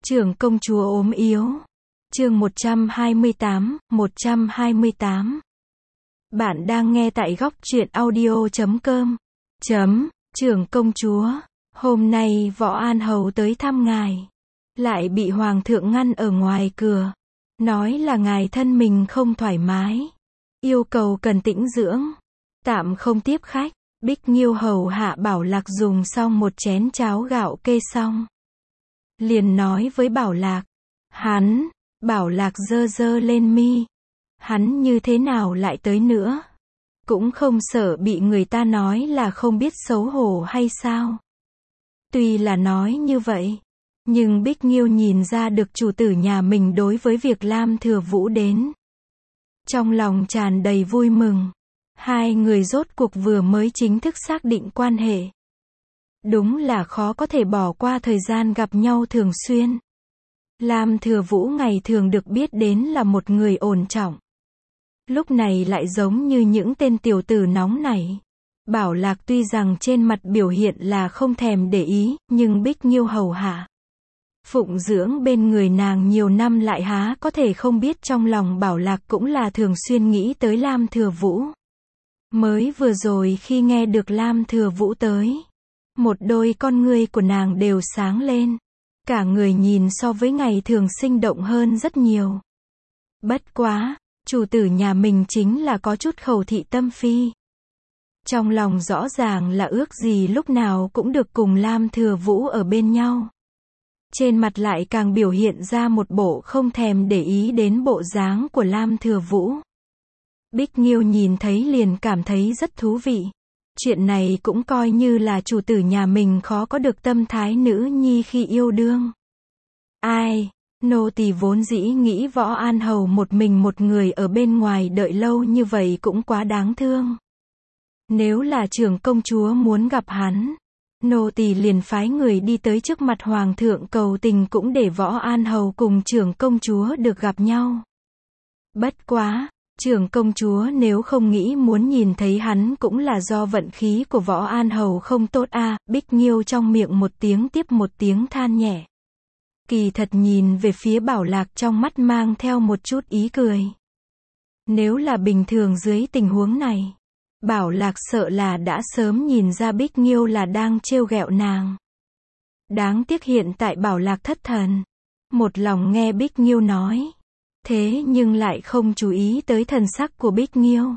Trưởng công chúa ốm yếu. Chương 128. Bạn đang nghe tại góc truyện audio.com. Trưởng công chúa, hôm nay Võ An Hầu tới thăm ngài, lại bị hoàng thượng ngăn ở ngoài cửa, nói là ngài thân mình không thoải mái, yêu cầu cần tĩnh dưỡng, tạm không tiếp khách. Bích Nghiêu hầu hạ Bảo Lạc dùng xong một chén cháo gạo kê xong, liền nói với Bảo Lạc. Bảo Lạc giơ giơ lên mi. Hắn như thế nào lại tới nữa? Cũng không sợ bị người ta nói là không biết xấu hổ hay sao? Tuy là nói như vậy, nhưng Bích Nghiêu nhìn ra được chủ tử nhà mình đối với việc Lam Thừa Vũ đến, trong lòng tràn đầy vui mừng. Hai người rốt cuộc vừa mới chính thức xác định quan hệ. Đúng là khó có thể bỏ qua thời gian gặp nhau thường xuyên. Lam Thừa Vũ ngày thường được biết đến là một người ổn trọng, lúc này lại giống như những tên tiểu tử nóng nảy. Bảo Lạc tuy rằng trên mặt biểu hiện là không thèm để ý, nhưng Bích Nghiêu hầu hạ, phụng dưỡng bên người nàng nhiều năm lại há có thể không biết trong lòng Bảo Lạc cũng là thường xuyên nghĩ tới Lam Thừa Vũ. Mới vừa rồi khi nghe được Lam Thừa Vũ tới, một đôi con ngươi của nàng đều sáng lên, cả người nhìn so với ngày thường sinh động hơn rất nhiều. Bất quá, chủ tử nhà mình chính là có chút khẩu thị tâm phi. Trong lòng rõ ràng là ước gì lúc nào cũng được cùng Lam Thừa Vũ ở bên nhau. Trên mặt lại càng biểu hiện ra một bộ không thèm để ý đến bộ dáng của Lam Thừa Vũ. Bích Nghiêu nhìn thấy liền cảm thấy rất thú vị. Chuyện này cũng coi như là chủ tử nhà mình khó có được tâm thái nữ nhi khi yêu đương. Ai, nô tỳ vốn dĩ nghĩ Võ An Hầu một mình một người ở bên ngoài đợi lâu như vậy cũng quá đáng thương. Nếu là trưởng công chúa muốn gặp hắn, nô tỳ liền phái người đi tới trước mặt hoàng thượng cầu tình cũng để Võ An Hầu cùng trưởng công chúa được gặp nhau. Bất quá, trưởng công chúa nếu không nghĩ muốn nhìn thấy hắn cũng là do vận khí của Võ An Hầu không tốt a. Bích Nghiêu trong miệng một tiếng tiếp một tiếng than nhẹ. Kỳ thật nhìn về phía Bảo Lạc trong mắt mang theo một chút ý cười. Nếu là bình thường dưới tình huống này, Bảo Lạc sợ là đã sớm nhìn ra Bích Nghiêu là đang trêu ghẹo nàng. Đáng tiếc hiện tại Bảo Lạc thất thần, một lòng nghe Bích Nghiêu nói, thế nhưng lại không chú ý tới thần sắc của Bích Nghiêu.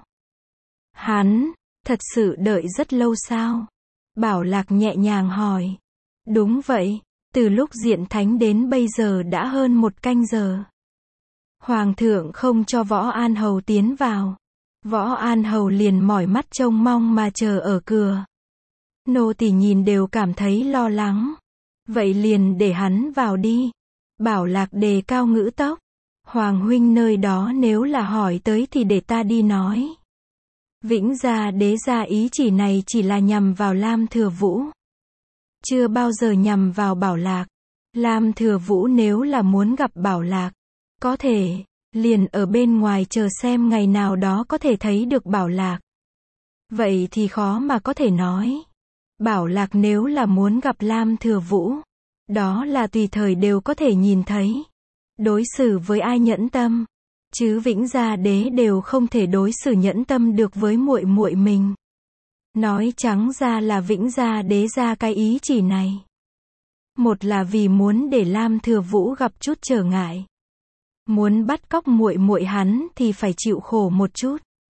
Hắn, thật sự đợi rất lâu sao? Bảo Lạc nhẹ nhàng hỏi. Đúng vậy, từ lúc diện thánh đến bây giờ đã hơn 1 canh giờ. Hoàng thượng không cho Võ An Hầu tiến vào. Võ An Hầu liền mỏi mắt trông mong mà chờ ở cửa. Nô tỳ nhìn đều cảm thấy lo lắng. Vậy liền để hắn vào đi. Bảo Lạc đề cao ngữ tốc. Hoàng huynh nơi đó nếu là hỏi tới thì để ta đi nói. Vĩnh Gia đế ra ý chỉ này chỉ là nhằm vào Lam Thừa Vũ, chưa bao giờ nhằm vào Bảo Lạc. Lam Thừa Vũ nếu là muốn gặp Bảo Lạc, có thể liền ở bên ngoài chờ xem ngày nào đó có thể thấy được Bảo Lạc. Vậy thì khó mà có thể nói. Bảo Lạc nếu là muốn gặp Lam Thừa Vũ, đó là tùy thời đều có thể nhìn thấy. Đối xử với ai nhẫn tâm, chứ Vĩnh Gia đế đều không thể đối xử nhẫn tâm được với muội muội mình. Nói trắng ra là Vĩnh Gia đế ra cái ý chỉ này, một là vì muốn để Lam Thừa Vũ gặp chút trở ngại, muốn bắt cóc muội muội hắn thì phải chịu khổ một chút.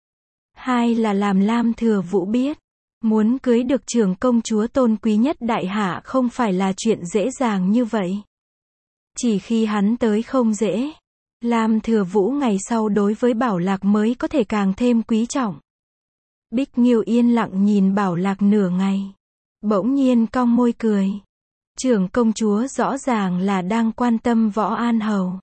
Hai là làm Lam Thừa Vũ biết, muốn cưới được trưởng công chúa tôn quý nhất đại hạ không phải là chuyện dễ dàng như vậy. Chỉ khi hắn tới không dễ, Lam Thừa Vũ ngày sau đối với Bảo Lạc mới có thể càng thêm quý trọng. Bích Nghiêu yên lặng nhìn Bảo Lạc nửa ngày, bỗng nhiên cong môi cười. Trưởng công chúa rõ ràng là đang quan tâm Võ An Hầu.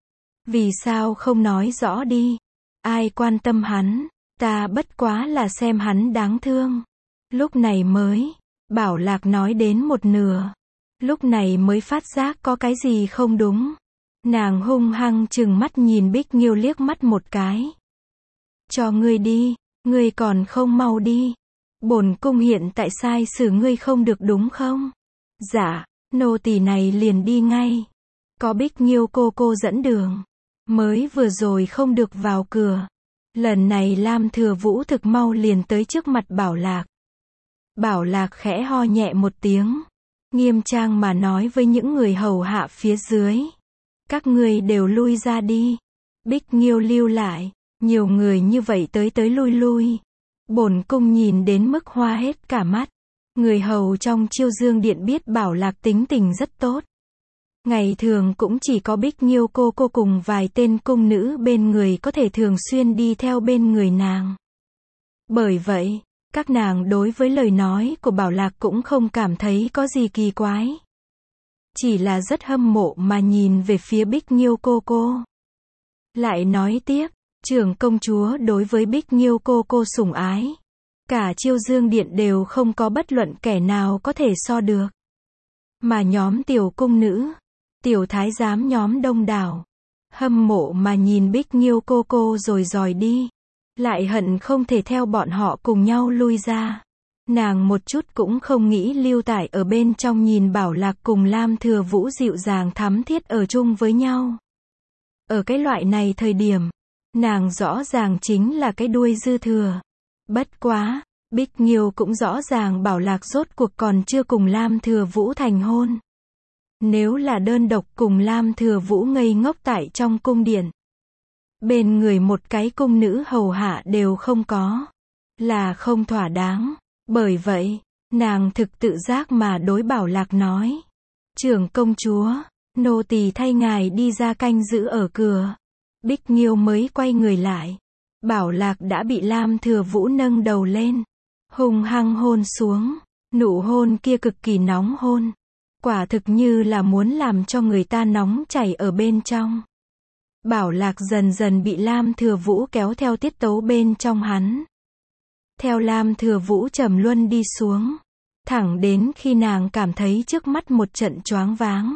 Vì sao không nói rõ đi? Ai quan tâm hắn, ta bất quá là xem hắn đáng thương. Lúc này mới, Bảo Lạc nói đến một nửa, lúc này mới phát giác có cái gì không đúng. Nàng hung hăng trừng mắt nhìn Bích Nghiêu liếc mắt một cái. Cho ngươi đi, ngươi còn không mau đi. Bổn cung hiện tại sai xử ngươi không được đúng không? Dạ, nô tỳ này liền đi ngay. có Bích Nghiêu cô dẫn đường. Mới vừa rồi không được vào cửa. Lần này Lam Thừa Vũ thực mau liền tới trước mặt Bảo Lạc. Bảo Lạc khẽ ho nhẹ một tiếng, nghiêm trang mà nói với những người hầu hạ phía dưới. Các ngươi đều lui ra đi. Bích Nghiêu lưu lại, nhiều người như vậy tới lui lui. Bổn cung nhìn đến mức hoa hết cả mắt. Người hầu trong Chiêu Dương Điện biết Bảo Lạc tính tình rất tốt. Ngày thường cũng chỉ có Bích Nghiêu cô cùng vài tên cung nữ bên người có thể thường xuyên đi theo bên người nàng. Bởi vậy, các nàng đối với lời nói của Bảo Lạc cũng không cảm thấy có gì kỳ quái. Chỉ là rất hâm mộ mà nhìn về phía Bích Nghiêu cô. Lại nói tiếp, trưởng công chúa đối với Bích Nghiêu cô sủng ái. Cả Chiêu Dương Điện đều không có bất luận kẻ nào có thể so được. Mà nhóm tiểu cung nữ, tiểu thái giám nhóm đông đảo, hâm mộ mà nhìn Bích Nghiêu cô rồi dòi đi. Lại hận không thể theo bọn họ cùng nhau lui ra. Nàng một chút cũng không nghĩ lưu tại ở bên trong nhìn Bảo Lạc cùng Lam Thừa Vũ dịu dàng thắm thiết ở chung với nhau. Ở cái loại này thời điểm, nàng rõ ràng chính là cái đuôi dư thừa. Bất quá, Bích Nghiêu cũng rõ ràng Bảo Lạc rốt cuộc còn chưa cùng Lam Thừa Vũ thành hôn. Nếu là đơn độc cùng Lam Thừa Vũ ngây ngốc tại trong cung điện, bên người một cái cung nữ hầu hạ đều không có, là không thỏa đáng. Bởi vậy, nàng thực tự giác mà đối Bảo Lạc nói. Trưởng công chúa, nô tỳ thay ngài đi ra canh giữ ở cửa. Bích Nghiêu mới quay người lại. Bảo Lạc đã bị Lam Thừa Vũ nâng đầu lên, hung hăng hôn xuống. Nụ hôn kia cực kỳ nóng hôn. Quả thực như là muốn làm cho người ta nóng chảy ở bên trong. Bảo Lạc dần dần bị Lam Thừa Vũ kéo theo tiết tấu bên trong hắn. Theo Lam Thừa Vũ trầm luân đi xuống, thẳng đến khi nàng cảm thấy trước mắt một trận choáng váng.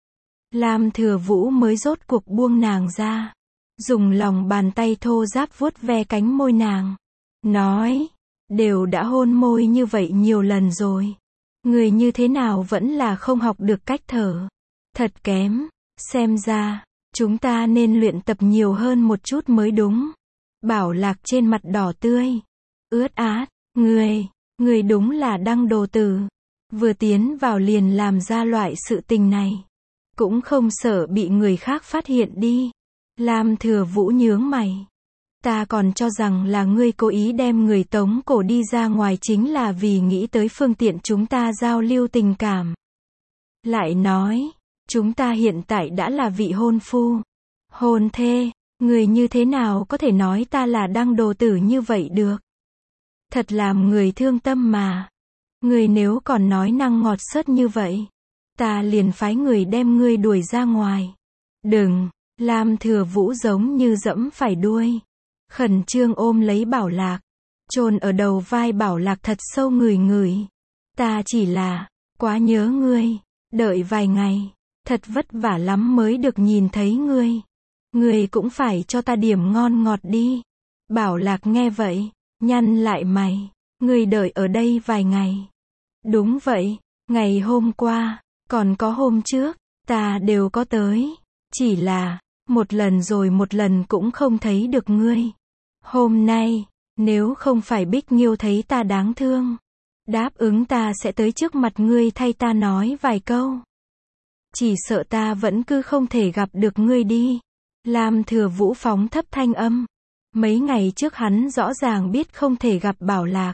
Lam Thừa Vũ mới rốt cuộc buông nàng ra, dùng lòng bàn tay thô ráp vuốt ve cánh môi nàng, nói, đều đã hôn môi như vậy nhiều lần rồi, người như thế nào vẫn là không học được cách thở, thật kém, xem ra, chúng ta nên luyện tập nhiều hơn một chút mới đúng. Bảo Lạc trên mặt đỏ tươi, ướt át, người đúng là đăng đồ tử, vừa tiến vào liền làm ra loại sự tình này, cũng không sợ bị người khác phát hiện đi. Lam Thừa Vũ nhướng mày, ta còn cho rằng là ngươi cố ý đem người tống cổ đi ra ngoài chính là vì nghĩ tới phương tiện chúng ta giao lưu tình cảm. Lại nói, chúng ta hiện tại đã là vị hôn phu, hôn thê, người như thế nào có thể nói ta là đăng đồ tử như vậy được? Thật làm người thương tâm mà. Người nếu còn nói năng ngọt sớt như vậy, ta liền phái người đem ngươi đuổi ra ngoài. Đừng, Lam Thừa Vũ giống như dẫm phải đuôi, khẩn trương ôm lấy Bảo Lạc, chôn ở đầu vai Bảo Lạc thật sâu ngửi. Ta chỉ là, quá nhớ ngươi, đợi vài ngày, thật vất vả lắm mới được nhìn thấy ngươi. Ngươi cũng phải cho ta điểm ngon ngọt đi. Bảo Lạc nghe vậy, nhăn lại mày, ngươi đợi ở đây vài ngày. Đúng vậy, ngày hôm qua, còn có hôm trước, ta đều có tới. Chỉ là, một lần rồi một lần cũng không thấy được ngươi. Hôm nay, nếu không phải Bích Nghiêu thấy ta đáng thương, đáp ứng ta sẽ tới trước mặt ngươi thay ta nói vài câu. Chỉ sợ ta vẫn cứ không thể gặp được ngươi đi. Lam Thừa Vũ phóng thấp thanh âm. Mấy ngày trước hắn rõ ràng biết không thể gặp Bảo Lạc,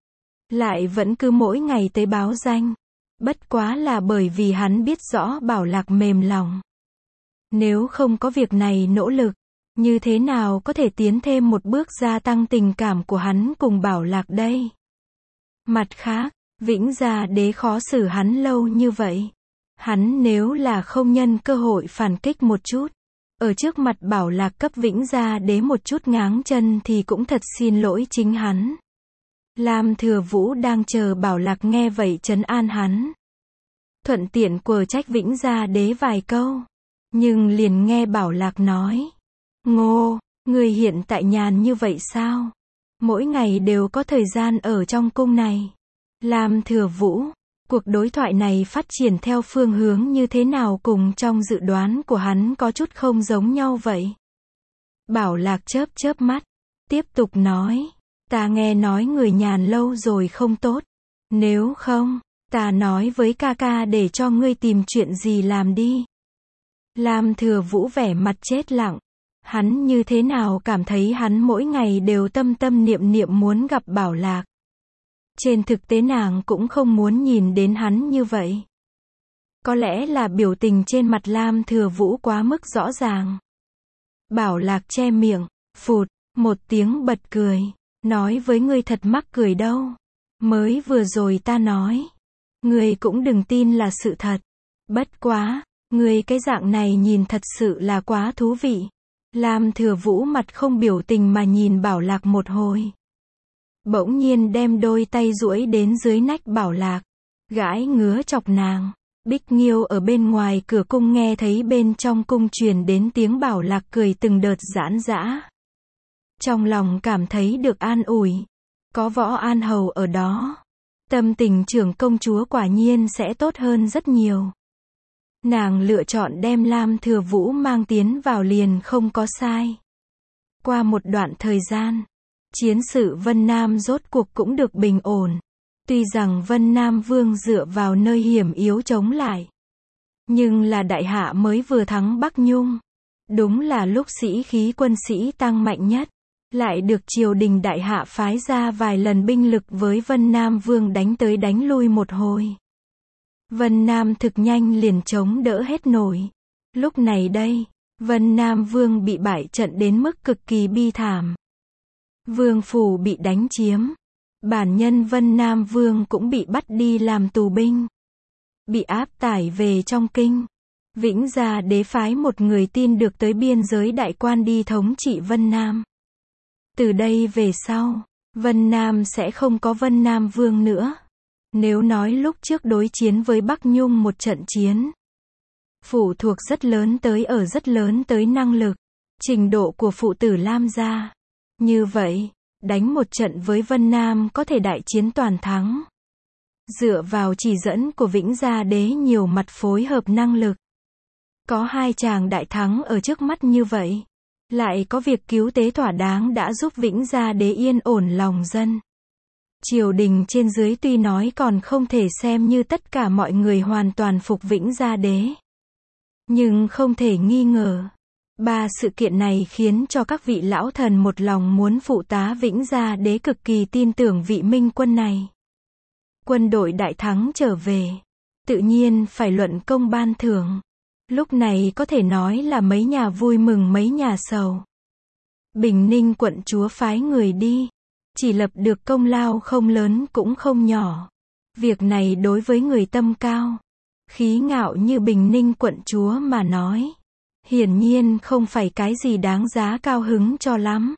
lại vẫn cứ mỗi ngày tới báo danh. Bất quá là bởi vì hắn biết rõ Bảo Lạc mềm lòng. Nếu không có việc này nỗ lực, như thế nào có thể tiến thêm một bước gia tăng tình cảm của hắn cùng Bảo Lạc đây? Mặt khác, Vĩnh Gia Đế khó xử hắn lâu như vậy. Hắn nếu là không nhân cơ hội phản kích một chút, ở trước mặt Bảo Lạc cấp Vĩnh Gia Đế một chút ngáng chân thì cũng thật xin lỗi chính hắn. Lam Thừa Vũ đang chờ Bảo Lạc nghe vậy trấn an hắn, thuận tiện quở trách Vĩnh Gia Đế vài câu. Nhưng liền nghe Bảo Lạc nói, Ngô, người hiện tại nhàn như vậy sao? Mỗi ngày đều có thời gian ở trong cung này. Lam Thừa Vũ, Cuộc đối thoại này phát triển theo phương hướng như thế nào cùng trong dự đoán của hắn có chút không giống nhau vậy. Bảo Lạc chớp chớp mắt, tiếp tục nói, ta nghe nói người nhàn lâu rồi không tốt. Nếu không, ta nói với ca ca để cho ngươi tìm chuyện gì làm đi. Lam Thừa Vũ vẻ mặt chết lặng. Hắn như thế nào cảm thấy hắn mỗi ngày đều tâm tâm niệm niệm muốn gặp Bảo Lạc. Trên thực tế nàng cũng không muốn nhìn đến hắn như vậy. Có lẽ là biểu tình trên mặt Lam Thừa Vũ quá mức rõ ràng. Bảo Lạc che miệng, phụt, một tiếng bật cười, nói với ngươi thật mắc cười đâu. Mới vừa rồi ta nói, ngươi cũng đừng tin là sự thật. Bất quá, ngươi cái dạng này nhìn thật sự là quá thú vị. Lam Thừa Vũ mặt không biểu tình mà nhìn Bảo Lạc một hồi. Bỗng nhiên đem đôi tay duỗi đến dưới nách Bảo Lạc, gãi ngứa chọc nàng. Bích Nghiêu ở bên ngoài cửa cung nghe thấy bên trong cung truyền đến tiếng Bảo Lạc cười từng đợt giãn giã. Trong lòng cảm thấy được an ủi. Có Võ An Hầu ở đó, tâm tình trưởng công chúa quả nhiên sẽ tốt hơn rất nhiều. Nàng lựa chọn đem Lam Thừa Vũ mang tiến vào liền không có sai. Qua một đoạn thời gian, chiến sự Vân Nam rốt cuộc cũng được bình ổn. Tuy rằng Vân Nam Vương dựa vào nơi hiểm yếu chống lại, nhưng là đại hạ mới vừa thắng Bắc Nhung. Đúng là lúc sĩ khí quân sĩ tăng mạnh nhất, lại được triều đình đại hạ phái ra vài lần binh lực với Vân Nam Vương đánh tới đánh lui một hồi. Vân Nam thực nhanh liền chống đỡ hết nổi. Lúc này đây, Vân Nam Vương bị bại trận đến mức cực kỳ bi thảm. Vương phủ bị đánh chiếm. Bản nhân Vân Nam Vương cũng bị bắt đi làm tù binh. Bị áp tải về trong kinh. Vĩnh Gia Đế phái một người tin được tới biên giới đại quan đi thống trị Vân Nam. Từ đây về sau, Vân Nam sẽ không có Vân Nam Vương nữa. Nếu nói lúc trước đối chiến với Bắc Nhung một trận chiến, phụ thuộc rất lớn tới năng lực, trình độ của phụ tử Lam gia. Như vậy, đánh một trận với Vân Nam có thể đại chiến toàn thắng. Dựa vào chỉ dẫn của Vĩnh Gia Đế nhiều mặt phối hợp năng lực. Có hai chàng đại thắng ở trước mắt như vậy. Lại có việc cứu tế thỏa đáng đã giúp Vĩnh Gia Đế yên ổn lòng dân. Triều đình trên dưới tuy nói còn không thể xem như tất cả mọi người hoàn toàn phục Vĩnh Gia Đế. Nhưng không thể nghi ngờ, ba sự kiện này khiến cho các vị lão thần một lòng muốn phụ tá Vĩnh Gia Đế cực kỳ tin tưởng vị minh quân này. Quân đội đại thắng trở về, tự nhiên phải luận công ban thưởng. Lúc này có thể nói là mấy nhà vui mừng mấy nhà sầu. Bình Ninh quận chúa phái người đi, chỉ lập được công lao không lớn cũng không nhỏ. Việc này đối với người tâm cao, khí ngạo như Bình Ninh quận chúa mà nói, hiển nhiên không phải cái gì đáng giá cao hứng cho lắm.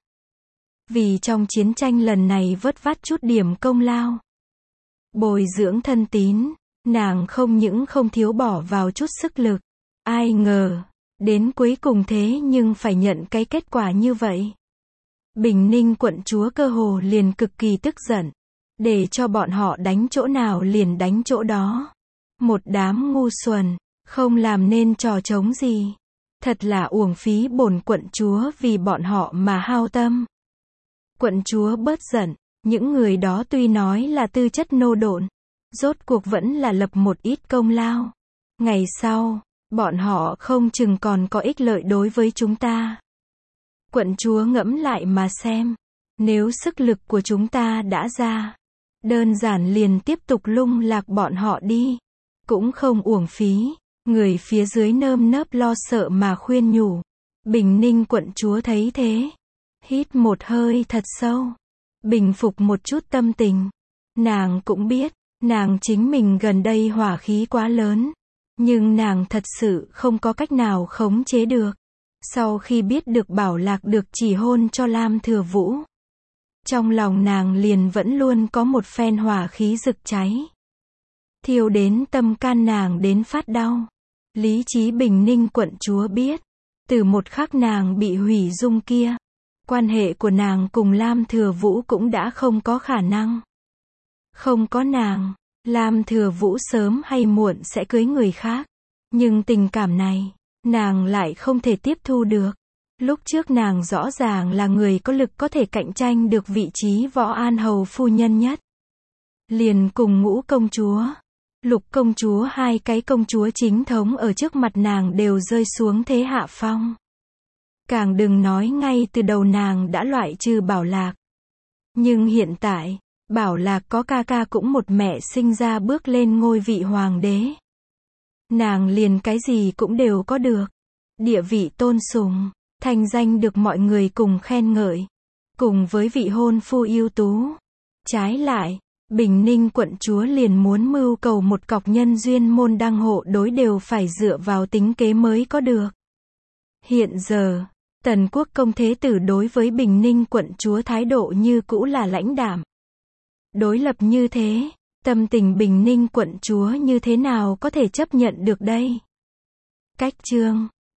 Vì trong chiến tranh lần này vớt vát chút điểm công lao, bồi dưỡng thân tín, nàng không những không thiếu bỏ vào chút sức lực. Ai ngờ, đến cuối cùng thế nhưng phải nhận cái kết quả như vậy. Bình Ninh quận chúa cơ hồ liền cực kỳ tức giận, để cho bọn họ đánh chỗ nào liền đánh chỗ đó. Một đám ngu xuẩn, không làm nên trò trống gì. Thật là uổng phí bổn quận chúa vì bọn họ mà hao tâm. Quận chúa bớt giận, những người đó tuy nói là tư chất nô độn, rốt cuộc vẫn là lập một ít công lao. Ngày sau, bọn họ không chừng còn có ích lợi đối với chúng ta. Quận chúa ngẫm lại mà xem, nếu sức lực của chúng ta đã ra, đơn giản liền tiếp tục lung lạc bọn họ đi, cũng không uổng phí. Người phía dưới nơm nớp lo sợ mà khuyên nhủ. Bình Ninh quận chúa thấy thế, hít một hơi thật sâu, bình phục một chút tâm tình. Nàng cũng biết, nàng chính mình gần đây hỏa khí quá lớn, nhưng nàng thật sự không có cách nào khống chế được. Sau khi biết được Bảo Lạc được chỉ hôn cho Lam Thừa Vũ, trong lòng nàng liền vẫn luôn có một phen hỏa khí rực cháy, thiêu đến tâm can nàng đến phát đau. Lý trí Bình Ninh quận chúa biết, từ một khắc nàng bị hủy dung kia, quan hệ của nàng cùng Lam Thừa Vũ cũng đã không có khả năng. Không có nàng, Lam Thừa Vũ sớm hay muộn sẽ cưới người khác. Nhưng tình cảm này, nàng lại không thể tiếp thu được. Lúc trước nàng rõ ràng là người có lực có thể cạnh tranh được vị trí Võ An Hầu phu nhân nhất. Liền cùng Ngũ công chúa, Lục công chúa, hai cái công chúa chính thống ở trước mặt nàng đều rơi xuống thế hạ phong. Càng đừng nói ngay từ đầu nàng đã loại trừ Bảo Lạc. Nhưng hiện tại, Bảo Lạc có ca ca cũng một mẹ sinh ra bước lên ngôi vị hoàng đế. Nàng liền cái gì cũng đều có được. Địa vị tôn sùng, thành danh được mọi người cùng khen ngợi. Cùng với vị hôn phu ưu tú. Trái lại, Bình Ninh quận chúa liền muốn mưu cầu một cọc nhân duyên môn đăng hộ đối đều phải dựa vào tính kế mới có được. Hiện giờ, Tần Quốc công thế tử đối với Bình Ninh quận chúa thái độ như cũ là lãnh đạm. Đối lập như thế, tâm tình Bình Ninh quận chúa như thế nào có thể chấp nhận được đây? Cách chương